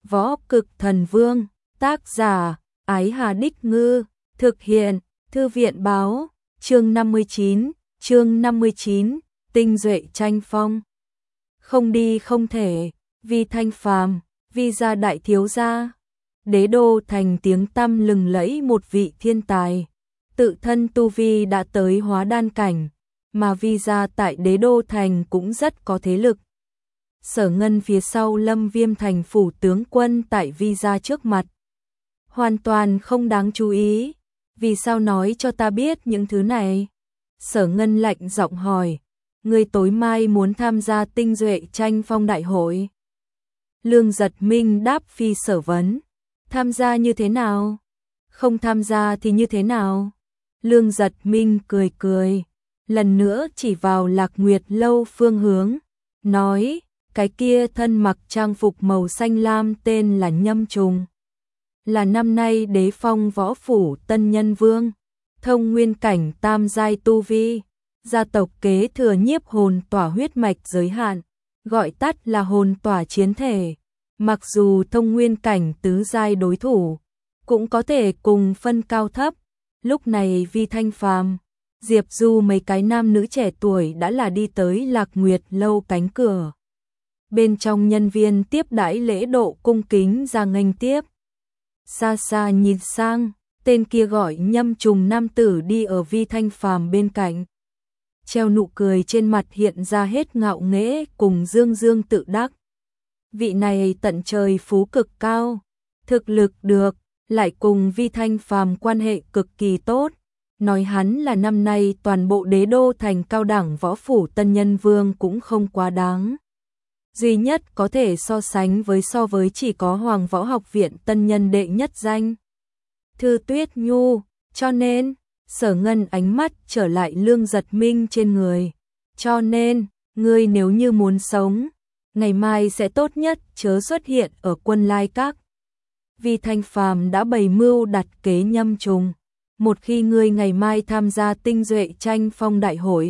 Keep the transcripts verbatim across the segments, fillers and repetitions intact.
Võ Cực Thần Vương, tác giả, Ái Hà Đích Ngư, thực hiện, Thư viện báo, chương năm mươi chín, chương năm mươi chín, tinh duệ tranh phong. Không đi không thể, Vi Thanh Phàm, Vi gia đại thiếu gia. Đế đô thành tiếng tăm lừng lẫy một vị thiên tài, tự thân tu vi đã tới hóa đan cảnh, mà Vi gia tại đế đô thành cũng rất có thế lực. Sở Ngân phía sau Lâm Viêm thành phủ tướng quân tại Vi gia trước mặt. Hoàn toàn không đáng chú ý, vì sao nói cho ta biết những thứ này? Sở Ngân lạnh giọng hỏi, ngươi tối mai muốn tham gia tinh duệ tranh phong đại hội. Lương Giật Minh đáp phi sở vấn, tham gia như thế nào? Không tham gia thì như thế nào? Lương Giật Minh cười cười, lần nữa chỉ vào Lạc Nguyệt lâu phương hướng, nói, cái kia thân mặc trang phục màu xanh lam tên là Nhâm Trùng, là năm nay đế phong võ phủ tân nhân vương, thông nguyên cảnh tam giai tu vi, gia tộc kế thừa nhiếp hồn tỏa huyết mạch giới hạn, gọi tắt là hồn tỏa chiến thể. Mặc dù thông nguyên cảnh tứ giai đối thủ, cũng có thể cùng phân cao thấp. Lúc này Vi Thanh Phàm, Diệp Du mấy cái nam nữ trẻ tuổi đã là đi tới Lạc Nguyệt lâu cánh cửa. Bên trong nhân viên tiếp đãi lễ độ cung kính ra nghênh tiếp. Xa xa nhìn sang, tên kia gọi Nhâm Trùng nam tử đi ở Vi Thanh Phàm bên cạnh. Treo nụ cười trên mặt hiện ra hết ngạo nghễ cùng dương dương tự đắc. Vị này tận trời phú cực cao, thực lực được, lại cùng Vi Thanh Phàm quan hệ cực kỳ tốt. Nói hắn là năm nay toàn bộ đế đô thành cao đẳng võ phủ tân nhân vương cũng không quá đáng. Duy nhất có thể so sánh với so với chỉ có Hoàng Võ Học viện tân nhân đệ nhất danh Thư Tuyết Nhu, cho nên Sở Ngân ánh mắt trở lại Lương Giật Minh trên người. Cho nên, ngươi nếu như muốn sống, ngày mai sẽ tốt nhất chớ xuất hiện ở Quân Lai Các. Vi Thanh Phàm đã bày mưu đặt kế Nhâm Trùng, một khi ngươi ngày mai tham gia tinh duệ tranh phong đại hội,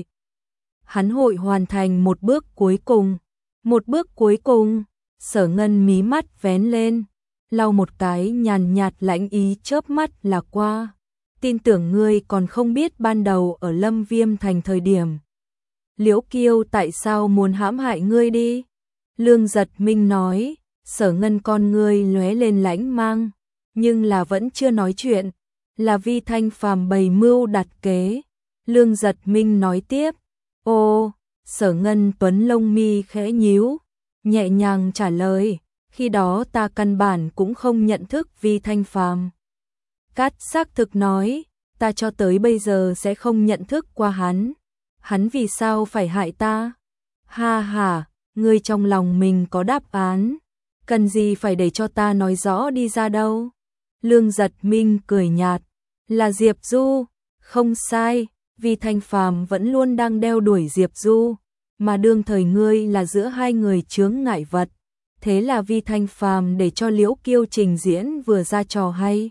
hắn hội hoàn thành một bước cuối cùng. Một bước cuối cùng, Sở Ngân mí mắt vén lên, lau một cái nhàn nhạt lãnh ý chớp mắt là qua. Tin tưởng ngươi còn không biết ban đầu ở Lâm Viêm thành thời điểm Liễu Kiêu tại sao muốn hãm hại ngươi đi? Lương Giật Minh nói. Sở Ngân con ngươi lóe lên lãnh mang, nhưng là vẫn chưa nói chuyện, là Vi Thanh Phàm bày mưu đặt kế. Lương Giật Minh nói tiếp, ô, Sở Ngân tuấn lông mi khẽ nhíu, nhẹ nhàng trả lời, khi đó ta căn bản cũng không nhận thức Vi Thanh Phàm. Cát xác thực nói, ta cho tới bây giờ sẽ không nhận thức qua hắn. Hắn vì sao phải hại ta? Ha ha, ngươi trong lòng mình có đáp án, cần gì phải để cho ta nói rõ đi ra đâu. Lương Giật Minh cười nhạt, là Diệp Du, không sai, Vi Thanh Phàm vẫn luôn đang đeo đuổi Diệp Du, mà đương thời ngươi là giữa hai người chướng ngại vật. Thế là Vi Thanh Phàm để cho Liễu Kiêu trình diễn vừa ra trò hay,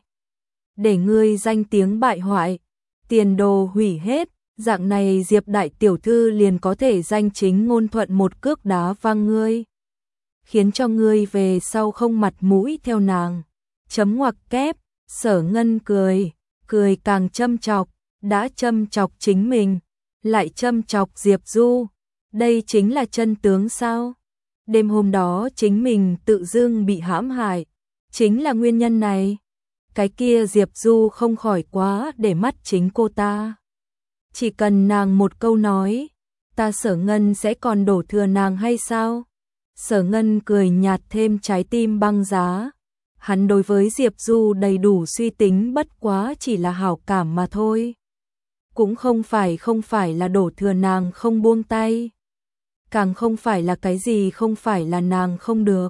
để ngươi danh tiếng bại hoại, tiền đồ hủy hết, dạng này Diệp đại tiểu thư liền có thể danh chính ngôn thuận một cước đá văng ngươi, khiến cho ngươi về sau không mặt mũi theo nàng. Chấm ngoặc kép. Sở Ngân cười, cười càng châm chọc, đã châm chọc chính mình, lại châm chọc Diệp Du, đây chính là chân tướng sao? Đêm hôm đó chính mình tự dưng bị hãm hại, chính là nguyên nhân này. Cái kia Diệp Du không khỏi quá để mắt chính cô ta. Chỉ cần nàng một câu nói, ta Sở Ngân sẽ còn đổ thừa nàng hay sao? Sở Ngân cười nhạt thêm trái tim băng giá. Hắn đối với Diệp Du đầy đủ suy tính, bất quá chỉ là hảo cảm mà thôi. Cũng không phải không phải là đổ thừa nàng không buông tay. Càng không phải là cái gì không phải là nàng không được.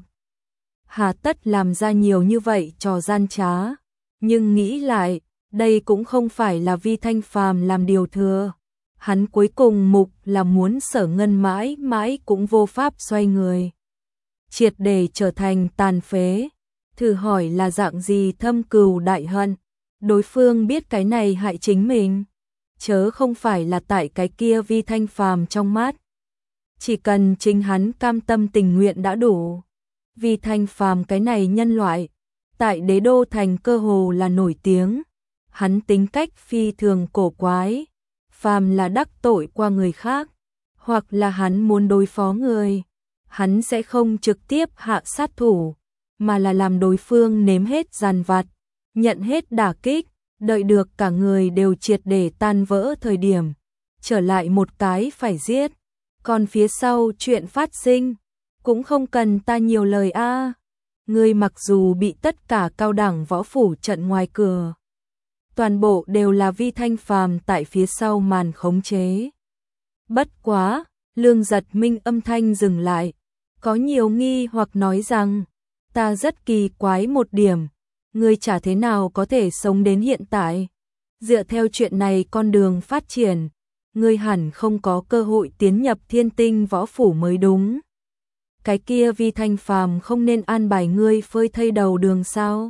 Hà tất làm ra nhiều như vậy trò gian trá. Nhưng nghĩ lại, đây cũng không phải là Vi Thanh Phàm làm điều thừa. Hắn cuối cùng mục là muốn Sở Ngân mãi mãi cũng vô pháp xoay người, triệt để trở thành tàn phế. Thử hỏi là dạng gì thâm cừu đại hận, đối phương biết cái này hại chính mình, chớ không phải là tại cái kia Vi Thanh Phàm trong mắt. Chỉ cần chính hắn cam tâm tình nguyện đã đủ. Vi Thanh Phàm cái này nhân loại, tại đế đô thành cơ hồ là nổi tiếng, hắn tính cách phi thường cổ quái, phàm là đắc tội qua người khác, hoặc là hắn muốn đối phó người, hắn sẽ không trực tiếp hạ sát thủ, mà là làm đối phương nếm hết giàn vặt, nhận hết đả kích, đợi được cả người đều triệt để tan vỡ thời điểm, trở lại một cái phải giết, còn phía sau chuyện phát sinh, cũng không cần ta nhiều lời a. À. Ngươi mặc dù bị tất cả cao đẳng võ phủ trận ngoài cửa, toàn bộ đều là Vi Thanh Phàm tại phía sau màn khống chế. Bất quá, Lương Giật Minh âm thanh dừng lại, có nhiều nghi hoặc nói rằng, ta rất kỳ quái một điểm, ngươi chả thế nào có thể sống đến hiện tại. Dựa theo chuyện này con đường phát triển, ngươi hẳn không có cơ hội tiến nhập Thiên Tinh võ phủ mới đúng. Cái kia Vi Thanh Phàm không nên an bài ngươi phơi thây đầu đường sao?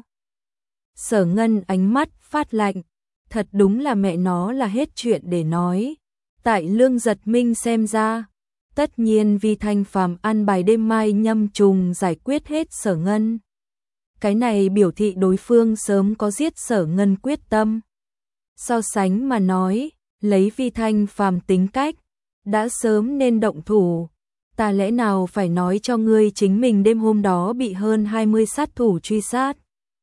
Sở Ngân ánh mắt phát lạnh, thật đúng là mẹ nó là hết chuyện để nói. Tại Lương Giật Minh xem ra, tất nhiên Vi Thanh Phàm an bài đêm mai nhâm trùng giải quyết hết Sở Ngân. Cái này biểu thị đối phương sớm có giết Sở Ngân quyết tâm. So sánh mà nói, lấy Vi Thanh Phàm tính cách, đã sớm nên động thủ. Ta lẽ nào phải nói cho ngươi chính mình đêm hôm đó bị hơn hai mươi sát thủ truy sát.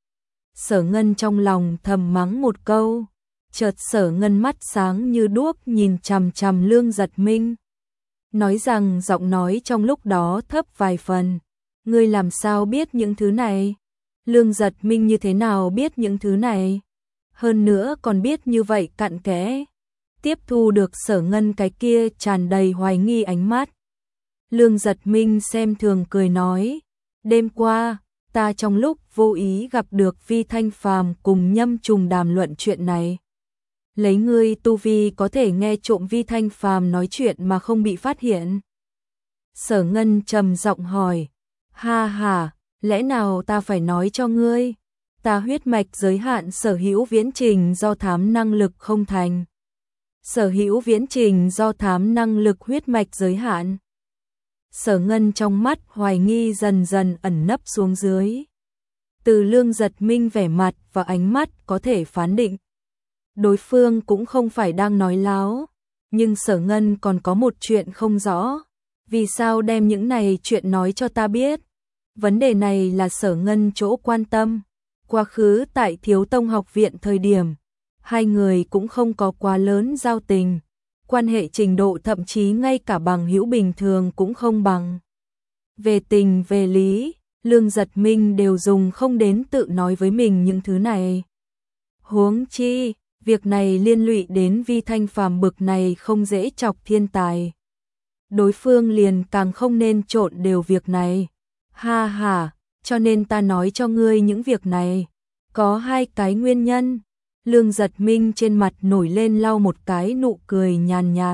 Sở Ngân trong lòng thầm mắng một câu, chợt Sở Ngân mắt sáng như đuốc nhìn chằm chằm Lương Giật Minh. Nói rằng giọng nói trong lúc đó thấp vài phần, ngươi làm sao biết những thứ này? Lương Giật Minh như thế nào biết những thứ này? Hơn nữa còn biết như vậy cặn kẽ. Tiếp thu được Sở Ngân cái kia tràn đầy hoài nghi ánh mắt. Lương Giật Minh xem thường cười nói, đêm qua, ta trong lúc vô ý gặp được Vi Thanh Phàm cùng Nhâm Trùng đàm luận chuyện này. Lấy ngươi tu vi có thể nghe trộm Vi Thanh Phàm nói chuyện mà không bị phát hiện. Sở Ngân trầm giọng hỏi, ha ha, lẽ nào ta phải nói cho ngươi? Ta huyết mạch giới hạn sở hữu viễn trình do thám năng lực không thành. Sở hữu viễn trình do thám năng lực huyết mạch giới hạn. Sở Ngân trong mắt hoài nghi dần dần ẩn nấp xuống dưới. Từ Lương Giật Minh vẻ mặt và ánh mắt có thể phán định. Đối phương cũng không phải đang nói láo, nhưng Sở Ngân còn có một chuyện không rõ. Vì sao đem những này chuyện nói cho ta biết? Vấn đề này là Sở Ngân chỗ quan tâm. Quá khứ tại Thiếu Tông học viện thời điểm, hai người cũng không có quá lớn giao tình. Quan hệ trình độ thậm chí ngay cả bằng hữu bình thường cũng không bằng. Về tình về lý, Lương Giật Minh đều dùng không đến tự nói với mình những thứ này. Huống chi, việc này liên lụy đến Vi Thanh Phàm bực này không dễ chọc thiên tài. Đối phương liền càng không nên trộn đều việc này. Ha ha, cho nên ta nói cho ngươi những việc này. Có hai cái nguyên nhân. Lương Giật Minh trên mặt nổi lên lau một cái nụ cười nhàn nhạt.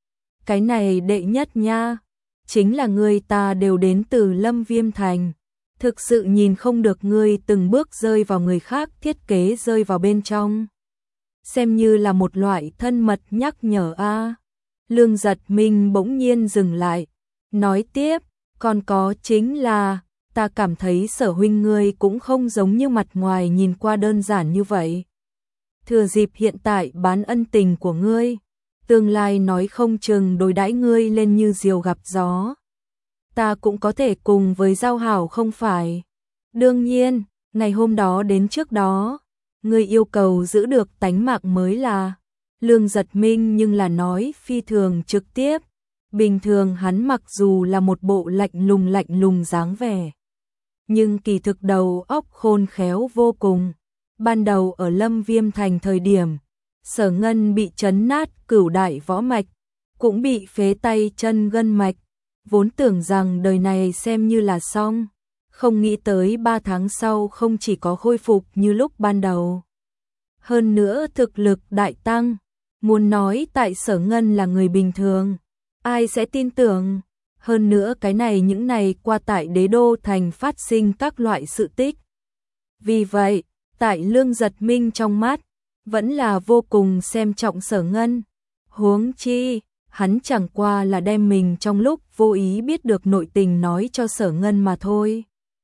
Cái này đệ nhất nha, chính là ngươi ta đều đến từ Lâm Viêm Thành. Thực sự nhìn không được ngươi từng bước rơi vào người khác thiết kế rơi vào bên trong. Xem như là một loại thân mật nhắc nhở a. À. Lương Giật Minh bỗng nhiên dừng lại, nói tiếp, còn có chính là, ta cảm thấy Sở huynh ngươi cũng không giống như mặt ngoài nhìn qua đơn giản như vậy. Thừa dịp hiện tại bán ân tình của ngươi, tương lai nói không chừng đối đãi ngươi lên như diều gặp gió. Ta cũng có thể cùng với giao hảo không phải. Đương nhiên, ngày hôm đó đến trước đó, ngươi yêu cầu giữ được tánh mạng mới là. Lương Giật Minh nhưng là nói phi thường trực tiếp. Bình thường hắn mặc dù là một bộ lạnh lùng lạnh lùng dáng vẻ, nhưng kỳ thực đầu óc khôn khéo vô cùng. Ban đầu ở Lâm Viêm Thành thời điểm, Sở Ngân bị chấn nát cửu đại võ mạch, cũng bị phế tay chân gân mạch, vốn tưởng rằng đời này xem như là xong, không nghĩ tới ba tháng sau không chỉ có khôi phục như lúc ban đầu. Hơn nữa thực lực đại tăng, muốn nói tại Sở Ngân là người bình thường, ai sẽ tin tưởng, hơn nữa cái này những này qua tại đế đô thành phát sinh các loại sự tích. Vì vậy, tại Lương Giật Minh trong mắt, vẫn là vô cùng xem trọng Sở Ngân. Huống chi, hắn chẳng qua là đem mình trong lúc vô ý biết được nội tình nói cho Sở Ngân mà thôi.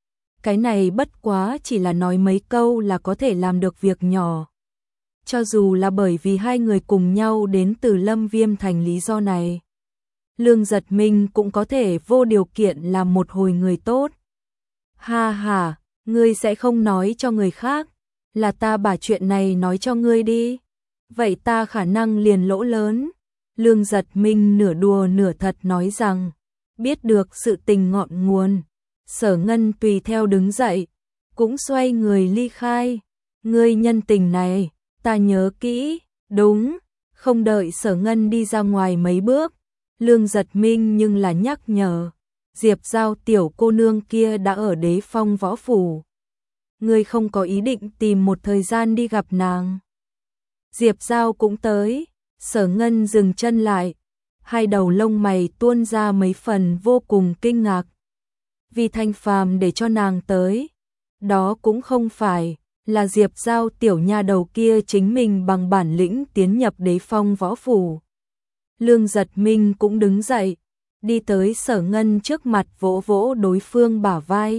cái này bất quá chỉ là nói mấy câu là có thể làm được việc nhỏ. Cho dù là bởi vì hai người cùng nhau đến từ Lâm Viêm Thành lý do này, Lương Giật Minh cũng có thể vô điều kiện làm một hồi người tốt. Ha ha, ngươi sẽ không nói cho người khác, là ta把chuyện này nói cho ngươi đi. Vậy ta khả năng liền lỗ lớn. Lương Giật Minh nửa đùa nửa thật nói rằng, biết được sự tình ngọn nguồn. Sở Ngân tùy theo đứng dậy, cũng xoay người ly khai. Ngươi nhân tình này, ta nhớ kỹ, đúng. Không đợi Sở Ngân đi ra ngoài mấy bước, Lương Giật Minh nhưng là nhắc nhở, Diệp Giao tiểu cô nương kia đã ở Đế Phong võ phủ. Ngươi không có ý định tìm một thời gian đi gặp nàng. Diệp Giao cũng tới. Sở Ngân dừng chân lại, hai đầu lông mày tuôn ra mấy phần vô cùng kinh ngạc. Vì Thanh Phàm để cho nàng tới, đó cũng không phải là Diệp Giao tiểu nha đầu kia chính mình bằng bản lĩnh tiến nhập Đế Phong võ phủ. Lương Giật Minh cũng đứng dậy, đi tới Sở Ngân trước mặt vỗ vỗ đối phương bả vai.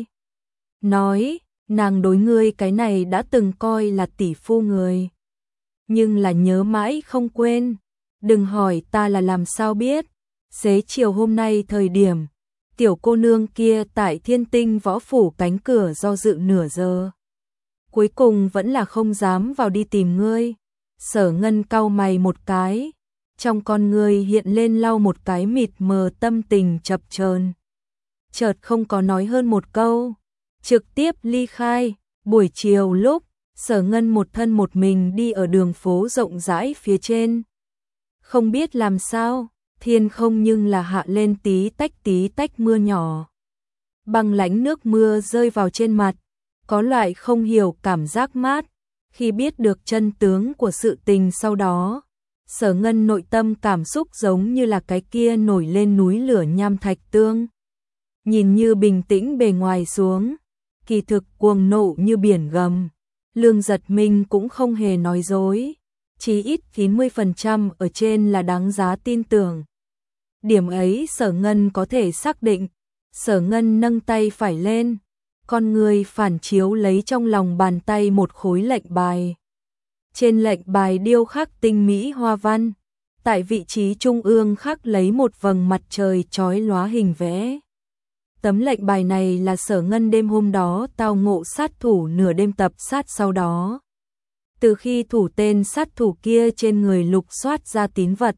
Nói, nàng đối ngươi cái này đã từng coi là tỷ phu người. Nhưng là nhớ mãi không quên. Đừng hỏi ta là làm sao biết. Xế chiều hôm nay thời điểm, tiểu cô nương kia tại Thiên Tinh võ phủ cánh cửa do dự nửa giờ. Cuối cùng vẫn là không dám vào đi tìm ngươi. Sở Ngân cau mày một cái, trong con ngươi hiện lên lau một cái mịt mờ tâm tình chập chờn. Chợt không có nói hơn một câu, trực tiếp ly khai. Buổi chiều lúc Sở Ngân một thân một mình đi ở đường phố rộng rãi phía trên. Không biết làm sao, thiên không nhưng là hạ lên tí tách tí tách mưa nhỏ. Băng lãnh nước mưa rơi vào trên mặt, có loại không hiểu cảm giác mát. Khi biết được chân tướng của sự tình sau đó, Sở Ngân nội tâm cảm xúc giống như là cái kia nổi lên núi lửa nham thạch tương. Nhìn như bình tĩnh bề ngoài xuống, kỳ thực cuồng nộ như biển gầm. Lương Giật Minh cũng không hề nói dối, chí ít chín mươi phần trăm ở trên là đáng giá tin tưởng. Điểm ấy Sở Ngân có thể xác định. Sở Ngân nâng tay phải lên, con người phản chiếu lấy trong lòng bàn tay một khối lệnh bài. Trên lệnh bài điêu khắc tinh mỹ hoa văn, tại vị trí trung ương khắc lấy một vầng mặt trời chói lóa hình vẽ. Tấm lệnh bài này là Sở Ngân đêm hôm đó tao ngộ sát thủ nửa đêm tập sát sau đó. Từ khi thủ tên sát thủ kia trên người lục soát ra tín vật,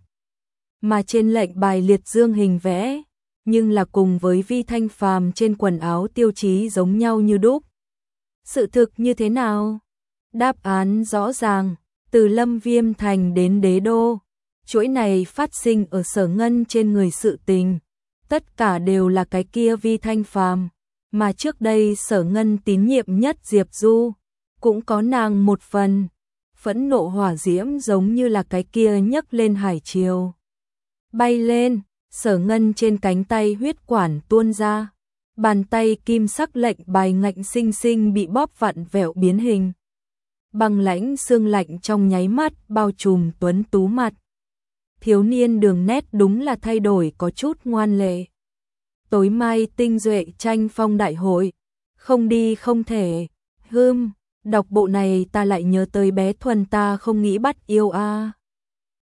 mà trên lệnh bài liệt dương hình vẽ, nhưng là cùng với Vi Thanh Phàm trên quần áo tiêu chí giống nhau như đúc. Sự thực như thế nào? Đáp án rõ ràng, từ Lâm Viêm Thành đến Đế Đô, chuỗi này phát sinh ở Sở Ngân trên người sự tình. Tất cả đều là cái kia Vi Thanh Phàm, mà trước đây Sở Ngân tín nhiệm nhất Diệp Du, cũng có nàng một phần. Phẫn nộ hỏa diễm giống như là cái kia nhấc lên hải triều. Bay lên, Sở Ngân trên cánh tay huyết quản tuôn ra. Bàn tay kim sắc lệnh bài ngạnh sinh sinh bị bóp vặn vẹo biến hình. Băng lãnh xương lạnh trong nháy mắt bao trùm tuấn tú mặt. Thiếu niên đường nét đúng là thay đổi có chút ngoan lệ. Tối mai tinh duệ tranh phong đại hội, không đi không thể. Hưm, đọc bộ này ta lại nhớ tới bé Thuần ta không nghĩ bắt yêu a.